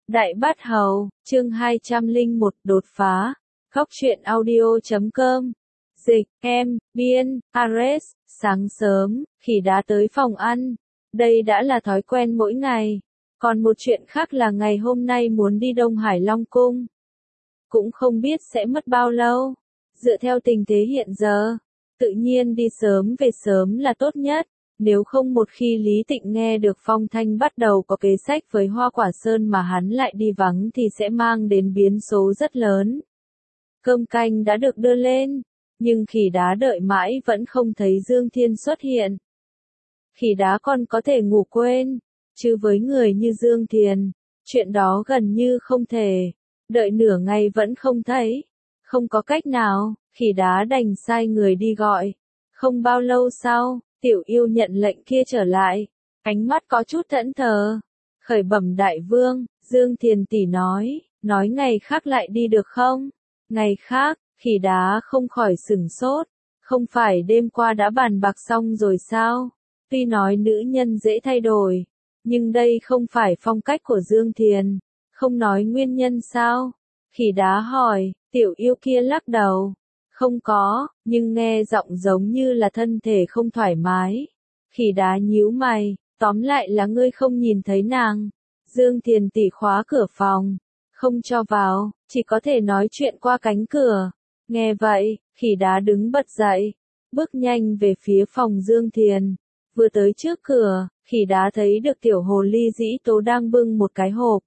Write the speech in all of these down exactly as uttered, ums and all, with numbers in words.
Đại Bát Hầu, chương hai trăm lẻ một đột phá. Góc truyện audio chấm com. Dịch, em, biên, Ares, sáng sớm, Khỉ Đá tới phòng ăn. Đây đã là thói quen mỗi ngày. Còn một chuyện khác là ngày hôm nay muốn đi Đông Hải Long Cung. Cũng không biết sẽ mất bao lâu. Dựa theo tình thế hiện giờ, tự nhiên đi sớm về sớm là tốt nhất. Nếu không một khi Lý Tịnh nghe được Phong Thanh bắt đầu có kế sách với Hoa Quả Sơn mà hắn lại đi vắng thì sẽ mang đến biến số rất lớn. Cơm canh đã được đưa lên, nhưng Khỉ Đá đợi mãi vẫn không thấy Dương Thiên xuất hiện. Khỉ Đá còn có thể ngủ quên, chứ với người như Dương Thiên, chuyện đó gần như không thể. Đợi nửa ngày vẫn không thấy, không có cách nào, Khỉ Đá đành sai người đi gọi. Không bao lâu sau, Tiểu Yêu nhận lệnh kia trở lại, ánh mắt có chút thẫn thờ. Khởi bẩm đại vương, Dương Thiền tỷ nói, nói ngày khác lại đi được không? Ngày khác, Khỉ Đá không khỏi sửng sốt, không phải đêm qua đã bàn bạc xong rồi sao? Tuy nói nữ nhân dễ thay đổi, nhưng đây không phải phong cách của Dương Thiền, không nói nguyên nhân sao? Khỉ Đá hỏi, Tiểu Yêu kia lắc đầu. Không có, nhưng nghe giọng giống như là thân thể không thoải mái. Khỉ Đá nhíu mày, tóm lại là ngươi không nhìn thấy nàng. Dương Thiền tỷ khóa cửa phòng, không cho vào, chỉ có thể nói chuyện qua cánh cửa. Nghe vậy, Khỉ Đá đứng bật dậy, bước nhanh về phía phòng Dương Thiền. Vừa tới trước cửa, Khỉ Đá thấy được tiểu hồ ly Dĩ Tố đang bưng một cái hộp.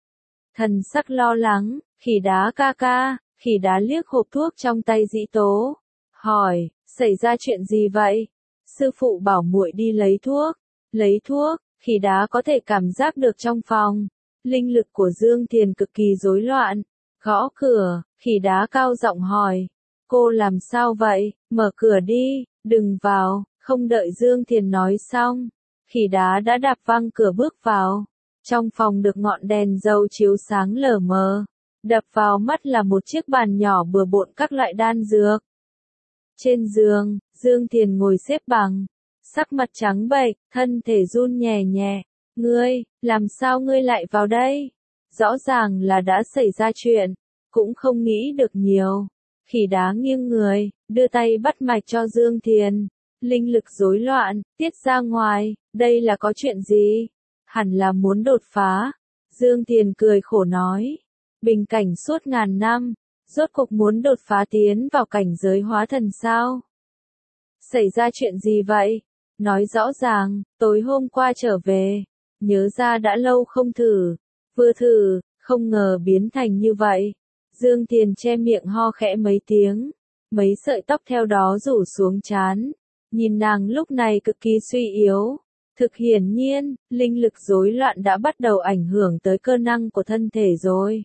Thần sắc lo lắng, Khỉ Đá ca ca. Khỉ Đá liếc hộp thuốc trong tay Dĩ Tố, hỏi, xảy ra chuyện gì vậy? Sư phụ bảo muội đi lấy thuốc. Lấy thuốc, Khỉ Đá có thể cảm giác được trong phòng, linh lực của Dương Thiền cực kỳ rối loạn. Gõ cửa, Khỉ Đá cao giọng hỏi, cô làm sao vậy? Mở cửa đi, đừng vào. Không đợi Dương Thiền nói xong, Khỉ Đá đã đạp văng cửa bước vào. Trong phòng được ngọn đèn dầu chiếu sáng lờ mờ. Đập vào mắt là một chiếc bàn nhỏ bừa bộn các loại đan dược. Trên giường, Dương Thiền ngồi xếp bằng, sắc mặt trắng bệch, thân thể run nhẹ nhẹ. Ngươi, làm sao ngươi lại vào đây? Rõ ràng là đã xảy ra chuyện, cũng không nghĩ được nhiều. Khỉ Đá nghiêng người, đưa tay bắt mạch cho Dương Thiền. Linh lực rối loạn, tiết ra ngoài, đây là có chuyện gì? Hẳn là muốn đột phá. Dương Thiền cười khổ nói. Bình cảnh suốt ngàn năm, rốt cuộc muốn đột phá tiến vào cảnh giới hóa thần sao? Xảy ra chuyện gì vậy? Nói rõ ràng, tối hôm qua trở về, nhớ ra đã lâu không thử, vừa thử, không ngờ biến thành như vậy. Dương Thiền che miệng ho khẽ mấy tiếng, mấy sợi tóc theo đó rủ xuống trán, nhìn nàng lúc này cực kỳ suy yếu. Thực hiển nhiên, linh lực rối loạn đã bắt đầu ảnh hưởng tới cơ năng của thân thể rồi.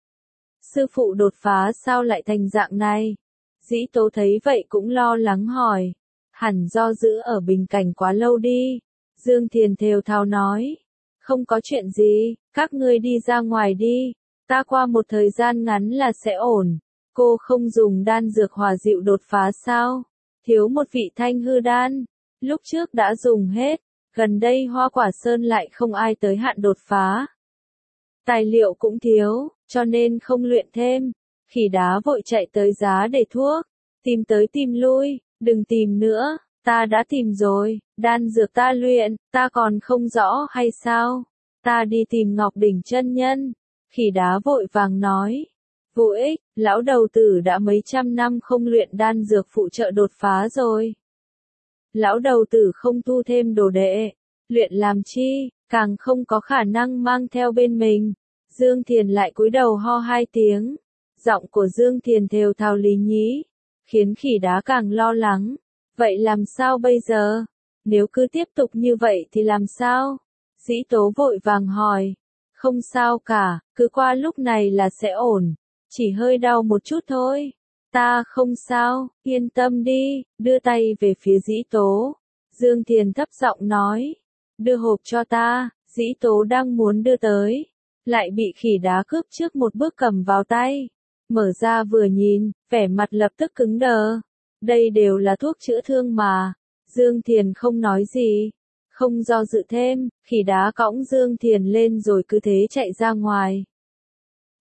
Sư phụ đột phá sao lại thành dạng này? Dĩ Tố thấy vậy cũng lo lắng hỏi. Hẳn do giữ ở bình cảnh quá lâu đi. Dương Thiền thều thào nói. Không có chuyện gì, các ngươi đi ra ngoài đi. Ta qua một thời gian ngắn là sẽ ổn. Cô không dùng đan dược hòa dịu đột phá sao? Thiếu một vị thanh hư đan. Lúc trước đã dùng hết. Gần đây Hoa Quả Sơn lại không ai tới hạn đột phá. Tài liệu cũng thiếu, cho nên không luyện thêm. Khỉ Đá vội chạy tới giá để thuốc. Tìm tới tìm lui, đừng tìm nữa, ta đã tìm rồi, đan dược ta luyện, ta còn không rõ hay sao? Ta đi tìm Ngọc Đỉnh chân nhân. Khỉ Đá vội vàng nói. Vô ích, lão đầu tử đã mấy trăm năm không luyện đan dược phụ trợ đột phá rồi. Lão đầu tử không thu thêm đồ đệ, luyện làm chi, càng không có khả năng mang theo bên mình. Dương Thiền lại cúi đầu ho hai tiếng. Giọng của Dương Thiền thều thào lý nhí, khiến Khỉ Đá càng lo lắng. Vậy làm sao bây giờ? Nếu cứ tiếp tục như vậy thì làm sao? Dĩ Tố vội vàng hỏi. Không sao cả, cứ qua lúc này là sẽ ổn. Chỉ hơi đau một chút thôi. Ta không sao, yên tâm đi, đưa tay về phía Dĩ Tố. Dương Thiền thấp giọng nói. Đưa hộp cho ta. Dĩ Tố đang muốn đưa tới, lại bị Khỉ Đá cướp trước một bước cầm vào tay. Mở ra vừa nhìn, vẻ mặt lập tức cứng đờ. Đây đều là thuốc chữa thương mà. Dương Thiền không nói gì. Không do dự thêm, Khỉ Đá cõng Dương Thiền lên rồi cứ thế chạy ra ngoài.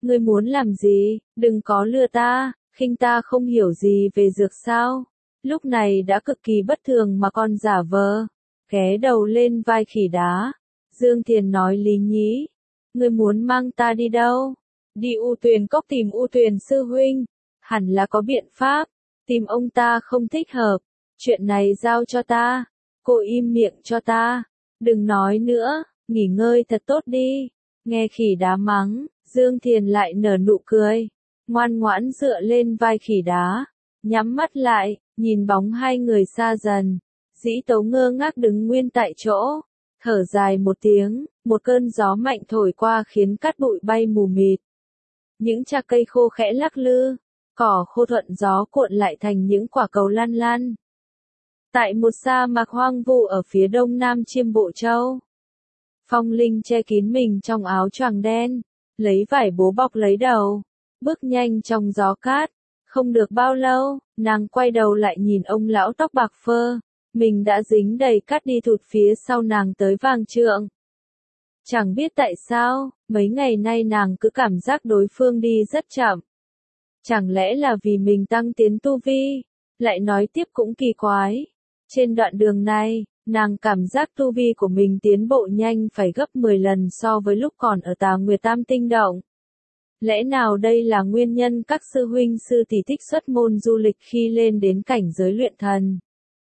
Ngươi muốn làm gì, đừng có lừa ta, khinh ta không hiểu gì về dược sao. Lúc này đã cực kỳ bất thường mà còn giả vờ, ghé đầu lên vai khỉ đá. Dương Thiền nói Lý Nhĩ, ngươi muốn mang ta đi đâu? Đi U Tuyền Cốc tìm U Tuyền sư huynh, hẳn là có biện pháp, tìm ông ta không thích hợp, chuyện này giao cho ta, cô im miệng cho ta, đừng nói nữa, nghỉ ngơi thật tốt đi. Nghe khỉ đá mắng, Dương Thiền lại nở nụ cười, ngoan ngoãn dựa lên vai khỉ đá, nhắm mắt lại, nhìn bóng hai người xa dần. Dĩ Tấu ngơ ngác đứng nguyên tại chỗ, thở dài một tiếng, một cơn gió mạnh thổi qua khiến cát bụi bay mù mịt. Những chạc cây khô khẽ lắc lư, cỏ khô thuận gió cuộn lại thành những quả cầu lăn lăn. Tại một sa mạc hoang vu ở phía đông nam Chiêm Bộ Châu, Phong Linh che kín mình trong áo choàng đen, lấy vải bố bọc lấy đầu, bước nhanh trong gió cát. Không được bao lâu, nàng quay đầu lại nhìn ông lão tóc bạc phơ, mình đã dính đầy cát đi thụt phía sau nàng tới vàng trượng. Chẳng biết tại sao, mấy ngày nay nàng cứ cảm giác đối phương đi rất chậm. Chẳng lẽ là vì mình tăng tiến tu vi? Lại nói tiếp cũng kỳ quái. Trên đoạn đường này, nàng cảm giác tu vi của mình tiến bộ nhanh phải gấp mười lần so với lúc còn ở Tà Nguyệt Tam Tinh Động. Lẽ nào đây là nguyên nhân các sư huynh sư tỷ thích xuất môn du lịch khi lên đến cảnh giới luyện thần?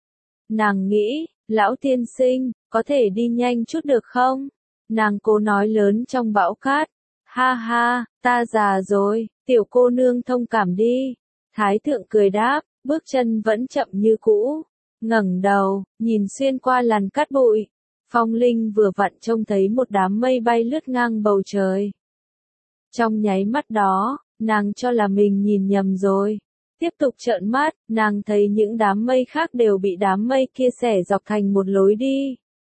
Nàng nghĩ, lão tiên sinh, có thể đi nhanh chút được không? Nàng cố nói lớn trong bão cát. Ha ha, ta già rồi, tiểu cô nương thông cảm đi. Thái thượng cười đáp, bước chân vẫn chậm như cũ. Ngẩng đầu, nhìn xuyên qua làn cát bụi. Phong Linh vừa vặn trông thấy một đám mây bay lướt ngang bầu trời. Trong nháy mắt đó, nàng cho là mình nhìn nhầm rồi. Tiếp tục trợn mắt, nàng thấy những đám mây khác đều bị đám mây kia xẻ dọc thành một lối đi.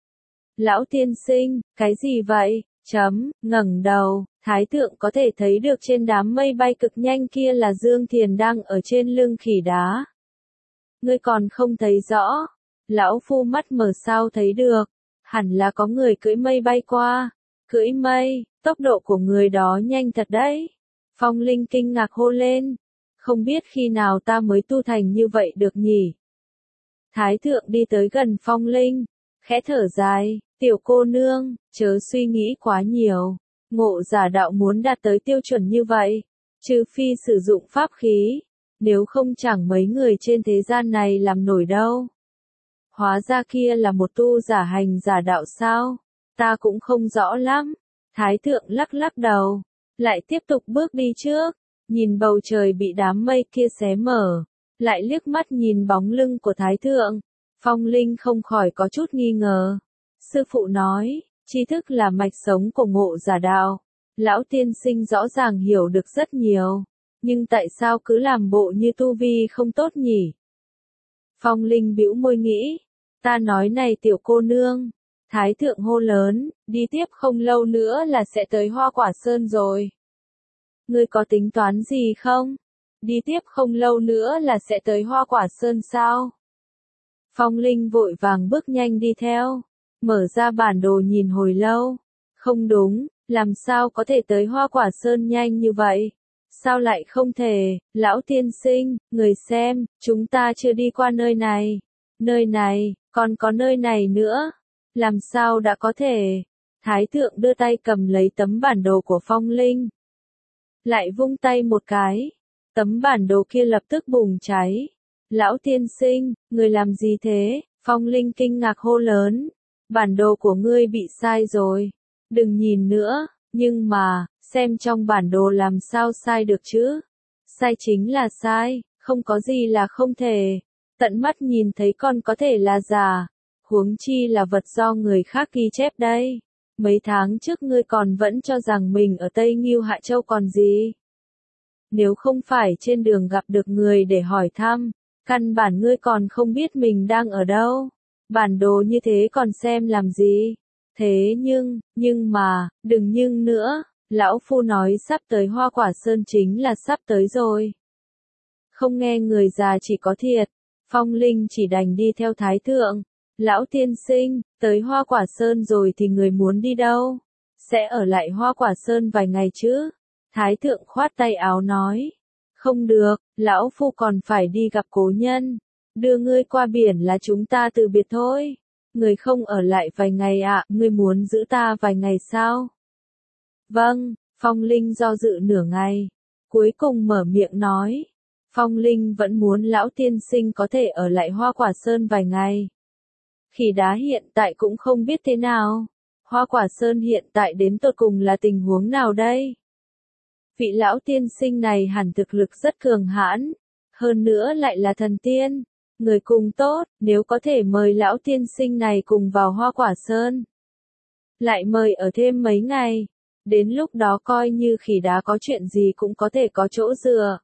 Lão tiên sinh, cái gì vậy? Chấm, ngẩng đầu, thái thượng có thể thấy được trên đám mây bay cực nhanh kia là Dương Thiền đang ở trên lưng khỉ đá. Ngươi còn không thấy rõ. Lão phu mắt mở sao thấy được. Hẳn là có người cưỡi mây bay qua. Cưỡi mây, tốc độ của người đó nhanh thật đấy. Phong Linh kinh ngạc hô lên. Không biết khi nào ta mới tu thành như vậy được nhỉ? Thái thượng đi tới gần Phong Linh, khẽ thở dài, tiểu cô nương, chớ suy nghĩ quá nhiều. Ngộ giả đạo muốn đạt tới tiêu chuẩn như vậy, trừ phi sử dụng pháp khí, nếu không chẳng mấy người trên thế gian này làm nổi đâu. Hóa ra kia là một tu giả hành giả đạo sao? Ta cũng không rõ lắm. Thái thượng lắc lắc đầu, lại tiếp tục bước đi trước, nhìn bầu trời bị đám mây kia xé mở, lại liếc mắt nhìn bóng lưng của Thái thượng. Phong Linh không khỏi có chút nghi ngờ. Sư phụ nói, tri thức là mạch sống của ngộ giả đạo. Lão tiên sinh rõ ràng hiểu được rất nhiều, nhưng tại sao cứ làm bộ như tu vi không tốt nhỉ? Phong Linh bĩu môi nghĩ, ta nói này tiểu cô nương. Thái thượng hô lớn, đi tiếp không lâu nữa là sẽ tới Hoa Quả Sơn rồi. Ngươi có tính toán gì không? Đi tiếp không lâu nữa là sẽ tới Hoa Quả Sơn sao? Phong Linh vội vàng bước nhanh đi theo, mở ra bản đồ nhìn hồi lâu. Không đúng, làm sao có thể tới Hoa Quả Sơn nhanh như vậy? Sao lại không thể? Lão tiên sinh, người xem, chúng ta chưa đi qua nơi này. Nơi này, còn có nơi này nữa. Làm sao đã có thể? Thái thượng đưa tay cầm lấy tấm bản đồ của Phong Linh. Lại vung tay một cái. Tấm bản đồ kia lập tức bùng cháy. Lão tiên sinh, người làm gì thế? Phong Linh kinh ngạc hô lớn. Bản đồ của ngươi bị sai rồi. Đừng nhìn nữa, nhưng mà, xem trong bản đồ làm sao sai được chứ? Sai chính là sai, không có gì là không thể. Tận mắt nhìn thấy còn có thể là giả. Huống chi là vật do người khác ghi chép đây. Mấy tháng trước ngươi còn vẫn cho rằng mình ở Tây Ngưu Hạ Châu còn gì. Nếu không phải trên đường gặp được người để hỏi thăm, căn bản ngươi còn không biết mình đang ở đâu. Bản đồ như thế còn xem làm gì? Thế nhưng, nhưng mà, đừng nhưng nữa, lão phu nói sắp tới Hoa Quả Sơn chính là sắp tới rồi. Không nghe người già chỉ có thiệt, Phong Linh chỉ đành đi theo Thái thượng. Lão tiên sinh, tới Hoa Quả Sơn rồi thì người muốn đi đâu? Sẽ ở lại Hoa Quả Sơn vài ngày chứ? Thái thượng khoát tay áo nói. Không được, lão phu còn phải đi gặp cố nhân. Đưa ngươi qua biển là chúng ta từ biệt thôi. Người không ở lại vài ngày ạ, à, ngươi muốn giữ ta vài ngày sao? Vâng, Phong Linh do dự nửa ngày. Cuối cùng mở miệng nói. Phong Linh vẫn muốn lão tiên sinh có thể ở lại Hoa Quả Sơn vài ngày. Khỉ đá hiện tại cũng không biết thế nào. Hoa Quả Sơn hiện tại đến tột cùng là tình huống nào đây? Vị lão tiên sinh này hẳn thực lực rất cường hãn. Hơn nữa lại là thần tiên. Người cùng tốt, nếu có thể mời lão tiên sinh này cùng vào Hoa Quả Sơn. Lại mời ở thêm mấy ngày. Đến lúc đó coi như khỉ đá có chuyện gì cũng có thể có chỗ dựa.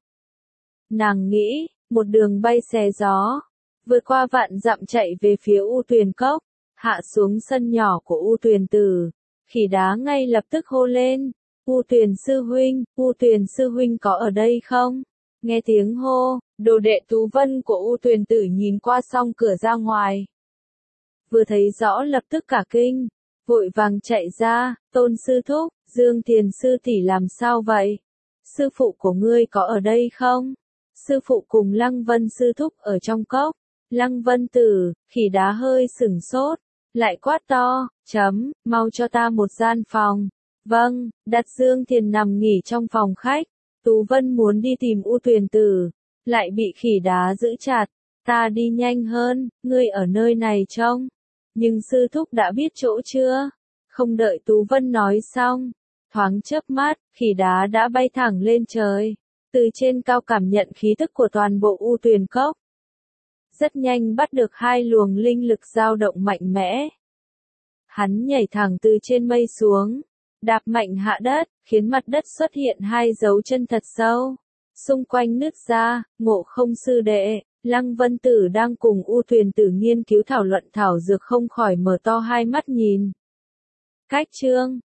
Nàng nghĩ, một đường bay xé gió. Vượt qua vạn dặm chạy về phía U Tuyền Cốc. Hạ xuống sân nhỏ của U Tuyền Tử. Khỉ đá ngay lập tức hô lên. U Tuyền sư huynh, U Tuyền sư huynh có ở đây không? Nghe tiếng hô, đồ đệ Tú Vân của U Tuyền Tử nhìn qua song cửa ra ngoài. Vừa thấy rõ lập tức cả kinh, vội vàng chạy ra, Tôn sư thúc, Dương Thiền sư tỷ làm sao vậy? Sư phụ của ngươi có ở đây không? Sư phụ cùng Lăng Vân sư thúc ở trong cốc. Lăng Vân Tử, khỉ đá hơi sửng sốt, lại quát to, chấm, mau cho ta một gian phòng. Vâng, đặt Dương Thiền nằm nghỉ trong phòng khách. Tú Vân muốn đi tìm U Tuyền Tử, lại bị khỉ đá giữ chặt. Ta đi nhanh hơn, ngươi ở nơi này trông. Nhưng sư thúc đã biết chỗ chưa? Không đợi Tú Vân nói xong, thoáng chớp mắt, khỉ đá đã bay thẳng lên trời. Từ trên cao cảm nhận khí tức của toàn bộ U Tuyền Cốc. Rất nhanh bắt được hai luồng linh lực dao động mạnh mẽ. Hắn nhảy thẳng từ trên mây xuống, đạp mạnh hạ đất, khiến mặt đất xuất hiện hai dấu chân thật sâu. Xung quanh nứt ra, Ngộ Không sư đệ, Lăng Vân Tử đang cùng U Tuyền Tử nghiên cứu thảo luận thảo dược không khỏi mở to hai mắt nhìn. Cách chương